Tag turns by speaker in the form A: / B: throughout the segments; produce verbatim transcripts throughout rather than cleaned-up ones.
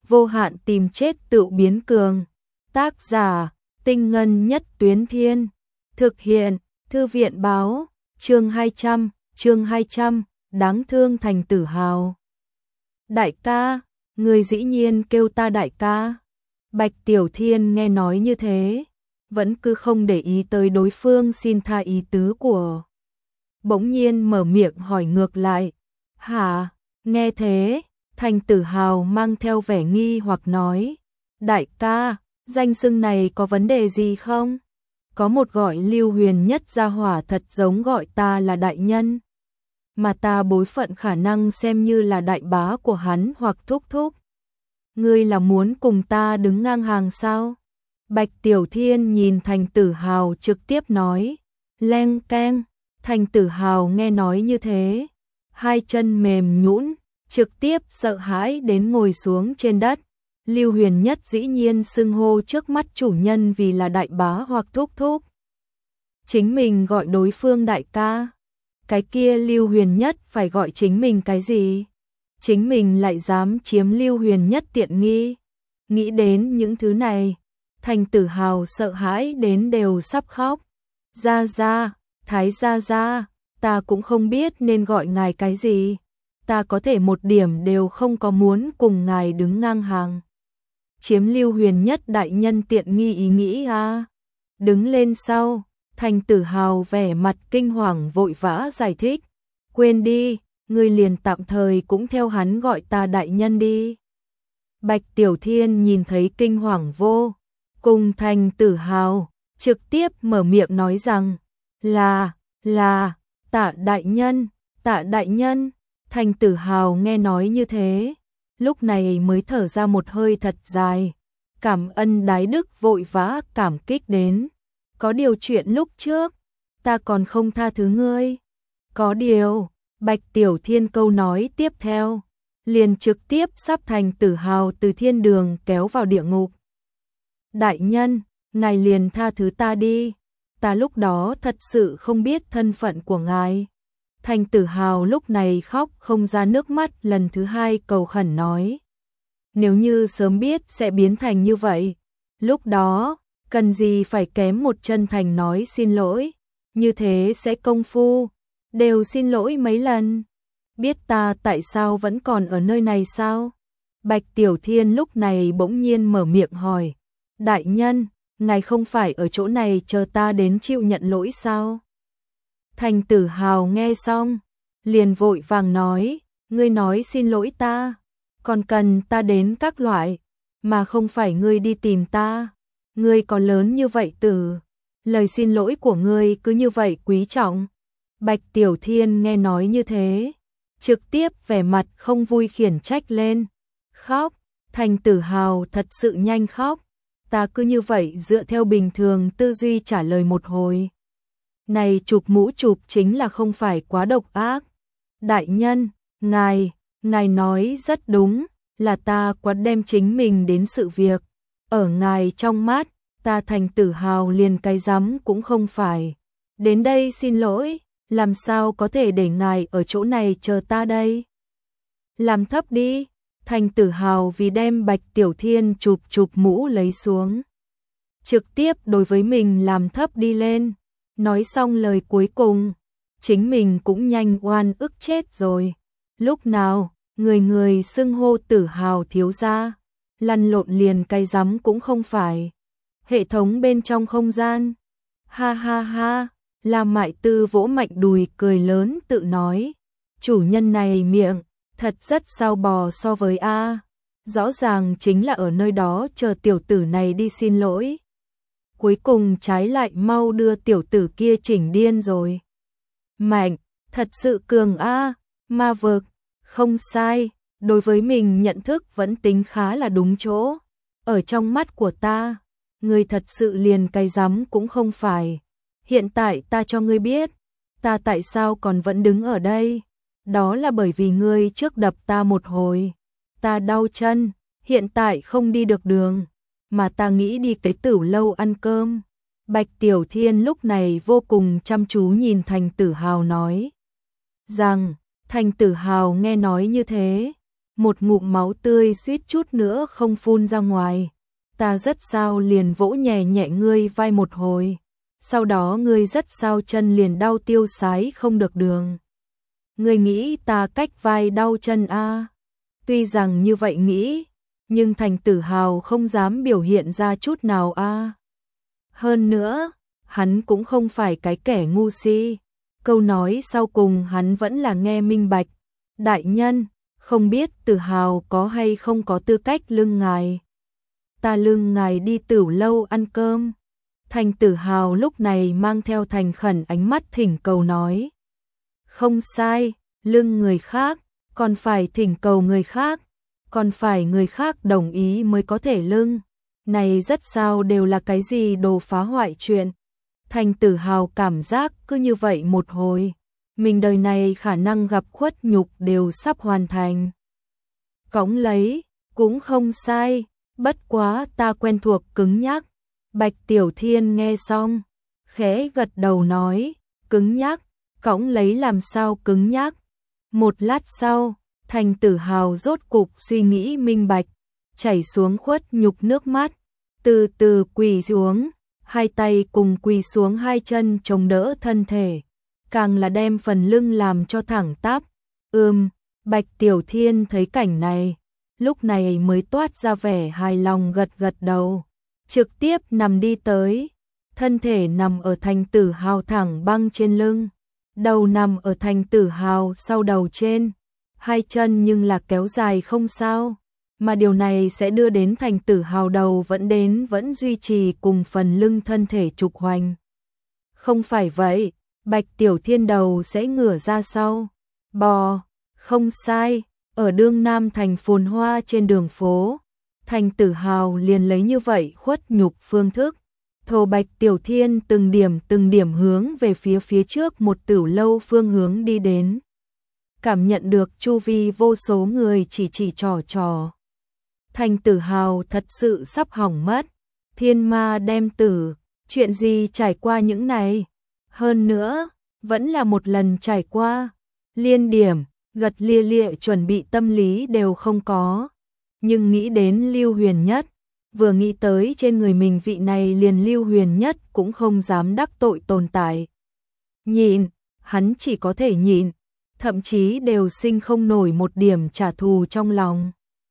A: vô hạn tìm chết tự biến cường. Tác giả, Tinh Ngân Nhất Tuyến Thiên. Thực hiện, Thư viện Báo, chương hai trăm, chương hai trăm, đáng thương Thành Tử Hào. Đại ca, người dĩ nhiên kêu ta đại ca. Bạch Tiểu Thiên nghe nói như thế, vẫn cứ không để ý tới đối phương xin tha ý tứ của. Bỗng nhiên mở miệng hỏi ngược lại. Hả, nghe thế, Thành Tử Hào mang theo vẻ nghi hoặc nói. Đại ca, danh xưng này có vấn đề gì không? Có một gọi Lưu Huyền Nhất gia hỏa thật giống gọi ta là đại nhân. Mà ta bối phận khả năng xem như là đại bá của hắn hoặc thúc thúc. Ngươi là muốn cùng ta đứng ngang hàng sao? Bạch Tiểu Thiên nhìn Thành Tử Hào trực tiếp nói. Leng keng, Thành Tử Hào nghe nói như thế, hai chân mềm nhũn, trực tiếp sợ hãi đến ngồi xuống trên đất. Lưu Huyền Nhất dĩ nhiên xưng hô trước mắt chủ nhân vì là đại bá hoặc thúc thúc. Chính mình gọi đối phương đại ca. Cái kia Lưu Huyền Nhất phải gọi chính mình cái gì? Chính mình lại dám chiếm Lưu Huyền Nhất tiện nghi. Nghĩ đến những thứ này, Thành Tử Hào sợ hãi đến đều sắp khóc. Gia gia, Thái gia gia, ta cũng không biết nên gọi ngài cái gì. Ta có thể một điểm đều không có muốn cùng ngài đứng ngang hàng. Chiếm Lưu Huyền Nhất đại nhân tiện nghi ý nghĩ à? Đứng lên sau, Thành Tử Hào vẻ mặt kinh hoàng vội vã giải thích. Quên đi, ngươi liền tạm thời cũng theo hắn gọi ta đại nhân đi. Bạch Tiểu Thiên nhìn thấy kinh hoàng vô cùng Thành Tử Hào, trực tiếp mở miệng nói rằng. Là, là, Tạ đại nhân, Tạ đại nhân. Thành Tử Hào nghe nói như thế, lúc này mới thở ra một hơi thật dài. Cảm ơn đái đức vội vã cảm kích đến. Có điều chuyện lúc trước, ta còn không tha thứ ngươi. Có điều, Bạch Tiểu Thiên câu nói tiếp theo, liền trực tiếp sắp Thành Tử Hào từ thiên đường kéo vào địa ngục. Đại nhân, ngài liền tha thứ ta đi. Ta lúc đó thật sự không biết thân phận của ngài. Thành Tử Hào lúc này khóc không ra nước mắt, lần thứ hai cầu khẩn nói. Nếu như sớm biết sẽ biến thành như vậy, lúc đó, cần gì phải kém một chân thành nói xin lỗi, như thế sẽ công phu, đều xin lỗi mấy lần. Biết ta tại sao vẫn còn ở nơi này sao? Bạch Tiểu Thiên lúc này bỗng nhiên mở miệng hỏi. Đại nhân, ngài không phải ở chỗ này chờ ta đến chịu nhận lỗi sao? Thành Tử Hào nghe xong, liền vội vàng nói, ngươi nói xin lỗi ta, còn cần ta đến các loại, mà không phải ngươi đi tìm ta. Ngươi có lớn như vậy từ, lời xin lỗi của ngươi cứ như vậy quý trọng. Bạch Tiểu Thiên nghe nói như thế, trực tiếp vẻ mặt không vui khiển trách lên. Khóc, Thành Tử Hào thật sự nhanh khóc. Ta cứ như vậy dựa theo bình thường tư duy trả lời một hồi. Này chụp mũ chụp chính là không phải quá độc ác. Đại nhân, ngài, ngài nói rất đúng, là ta quá đem chính mình đến sự việc. Ở ngài trong mắt, ta Thành Tử Hào liền cái rắm cũng không phải. Đến đây xin lỗi, làm sao có thể để ngài ở chỗ này chờ ta đây? Làm thấp đi. Thành Tử Hào vì đem Bạch Tiểu Thiên chụp chụp mũ lấy xuống. Trực tiếp đối với mình làm thấp đi lên. Nói xong lời cuối cùng, chính mình cũng nhanh oan ức chết rồi. Lúc nào, người người xưng hô Tử Hào thiếu gia, lăn lộn liền cái rắm cũng không phải. Hệ thống bên trong không gian. Ha ha ha, Lam Mại Tư vỗ mạnh đùi cười lớn tự nói. Chủ nhân này miệng, thật rất sao bò so với A. Rõ ràng chính là ở nơi đó chờ tiểu tử này đi xin lỗi. Cuối cùng trái lại mau đưa tiểu tử kia chỉnh điên rồi. Mạnh, thật sự cường A, ma vực, không sai, đối với mình nhận thức vẫn tính khá là đúng chỗ. Ở trong mắt của ta, ngươi thật sự liền cái rắm cũng không phải. Hiện tại ta cho ngươi biết, ta tại sao còn vẫn đứng ở đây. Đó là bởi vì ngươi trước đập ta một hồi. Ta đau chân, hiện tại không đi được đường. Mà ta nghĩ đi cái Tửu lâu ăn cơm. Bạch Tiểu Thiên lúc này vô cùng chăm chú nhìn Thành Tử Hào nói. Rằng, Thành Tử Hào nghe nói như thế, một ngụm máu tươi suýt chút nữa không phun ra ngoài. Ta rất sao liền vỗ nhẹ nhẹ ngươi vai một hồi. Sau đó ngươi rất sao chân liền đau tiêu sái không được đường. Ngươi nghĩ ta cách vai đau chân a? À? Tuy rằng như vậy nghĩ, nhưng Thành Tử Hào không dám biểu hiện ra chút nào a. À? Hơn nữa, hắn cũng không phải cái kẻ ngu si. Câu nói sau cùng hắn vẫn là nghe minh bạch. Đại nhân, không biết Tử Hào có hay không có tư cách lưng ngài. Ta lưng ngài đi Tửu lâu ăn cơm. Thành Tử Hào lúc này mang theo thành khẩn ánh mắt thỉnh cầu nói. Không sai, lưng người khác, còn phải thỉnh cầu người khác, còn phải người khác đồng ý mới có thể lưng. Này rất sao đều là cái gì đồ phá hoại chuyện. Thành Tử Hào cảm giác cứ như vậy một hồi, mình đời này khả năng gặp khuất nhục đều sắp hoàn thành. Cõng lấy, cũng không sai, bất quá ta quen thuộc cứng nhắc. Bạch Tiểu Thiên nghe xong, khẽ gật đầu nói, cứng nhắc, cõng lấy làm sao cứng nhắc. Một lát sau, Thành Tử Hào rốt cục suy nghĩ minh bạch, chảy xuống khuất nhục nước mắt, từ từ quỳ xuống, hai tay cùng quỳ xuống hai chân chống đỡ thân thể, càng là đem phần lưng làm cho thẳng tắp. Ừm, Bạch Tiểu Thiên thấy cảnh này, lúc này mới toát ra vẻ hài lòng gật gật đầu, trực tiếp nằm đi tới, thân thể nằm ở Thành Tử Hào thẳng băng trên lưng, đầu nằm ở Thành Tử Hào sau đầu trên, hai chân nhưng là kéo dài không sao, mà điều này sẽ đưa đến Thành Tử Hào đầu vẫn đến vẫn duy trì cùng phần lưng thân thể trục hoành. Không phải vậy, Bạch Tiểu Thiên đầu sẽ ngửa ra sau, bò, không sai, ở đương Nam thành phồn hoa trên đường phố, Thành Tử Hào liền lấy như vậy khuất nhục phương thức. Thổ Bạch Tiểu Thiên từng điểm từng điểm hướng về phía phía trước một Tửu lâu phương hướng đi đến. Cảm nhận được chu vi vô số người chỉ chỉ trò trò. Thành Tử Hào thật sự sắp hỏng mất. Thiên ma đem tử, chuyện gì trải qua những này? Hơn nữa, vẫn là một lần trải qua. Liên điểm, gật lia lịa chuẩn bị tâm lý đều không có. Nhưng nghĩ đến Lưu Huyền Nhất, vừa nghĩ tới trên người mình vị này liền Lưu Huyền Nhất cũng không dám đắc tội tồn tại. Nhịn, hắn chỉ có thể nhịn, thậm chí đều sinh không nổi một điểm trả thù trong lòng.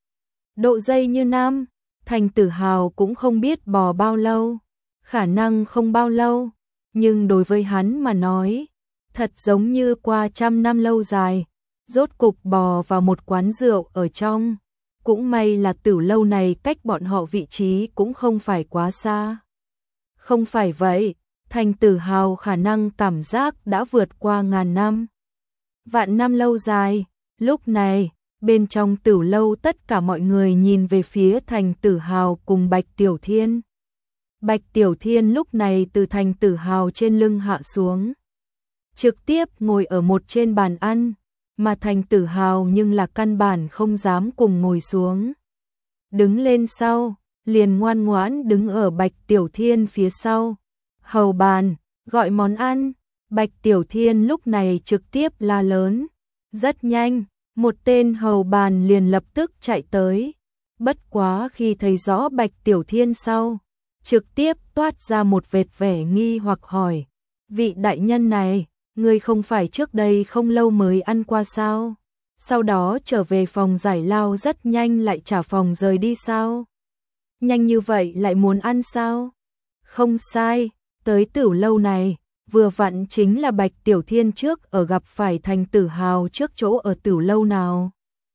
A: Độ dây như nam, Thành Tử Hào cũng không biết bò bao lâu, khả năng không bao lâu, nhưng đối với hắn mà nói, thật giống như qua trăm năm lâu dài, rốt cục bò vào một quán rượu ở trong. Cũng may là Tửu lâu này cách bọn họ vị trí cũng không phải quá xa. Không phải vậy, Thành Tử Hào khả năng cảm giác đã vượt qua ngàn năm. Vạn năm lâu dài, lúc này, bên trong Tửu lâu tất cả mọi người nhìn về phía Thành Tử Hào cùng Bạch Tiểu Thiên. Bạch Tiểu Thiên lúc này từ Thành Tử Hào trên lưng hạ xuống, trực tiếp ngồi ở một trên bàn ăn. Mà Thành Tử Hào nhưng là căn bản không dám cùng ngồi xuống. Đứng lên sau, liền ngoan ngoãn đứng ở Bạch Tiểu Thiên phía sau. Hầu bàn, gọi món ăn. Bạch Tiểu Thiên lúc này trực tiếp la lớn. Rất nhanh, một tên hầu bàn liền lập tức chạy tới. Bất quá khi thấy rõ Bạch Tiểu Thiên sau, trực tiếp toát ra một vệt vẻ nghi hoặc hỏi. Vị đại nhân này, ngươi không phải trước đây không lâu mới ăn qua sao? Sau đó trở về phòng giải lao rất nhanh lại trả phòng rời đi sao? Nhanh như vậy lại muốn ăn sao? Không sai, tới Tửu lâu này, vừa vặn chính là Bạch Tiểu Thiên trước ở gặp phải Thành Tử Hào trước chỗ ở Tửu lâu nào.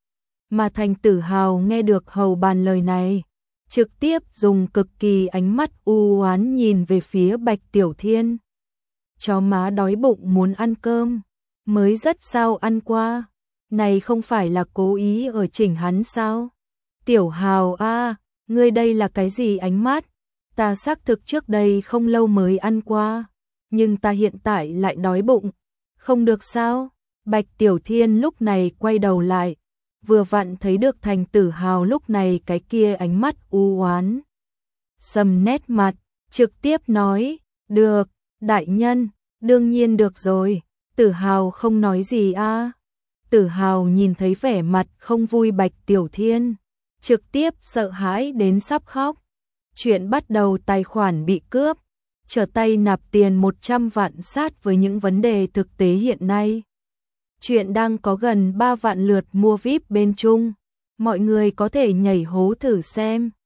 A: Mà Thành Tử Hào nghe được hầu bàn lời này, trực tiếp dùng cực kỳ ánh mắt u oán nhìn về phía Bạch Tiểu Thiên. Chó má đói bụng muốn ăn cơm, mới rất sao ăn qua, này không phải là cố ý ở chỉnh hắn sao? Tiểu Hào a, à, ngươi đây là cái gì ánh mắt? Ta xác thực trước đây không lâu mới ăn qua, nhưng ta hiện tại lại đói bụng, không được sao? Bạch Tiểu Thiên lúc này quay đầu lại, vừa vặn thấy được Thành Tử Hào lúc này cái kia ánh mắt u oán. Sầm nét mặt, trực tiếp nói, được. Đại nhân, đương nhiên được rồi, Tử Hào không nói gì a. À. Tử Hào nhìn thấy vẻ mặt không vui Bạch Tiểu Thiên, trực tiếp sợ hãi đến sắp khóc. Chuyện bắt đầu tài khoản bị cướp, trở tay nạp tiền một trăm vạn sát với những vấn đề thực tế hiện nay. Chuyện đang có gần ba vạn lượt mua vi ai pi bên Trung, mọi người có thể nhảy hố thử xem.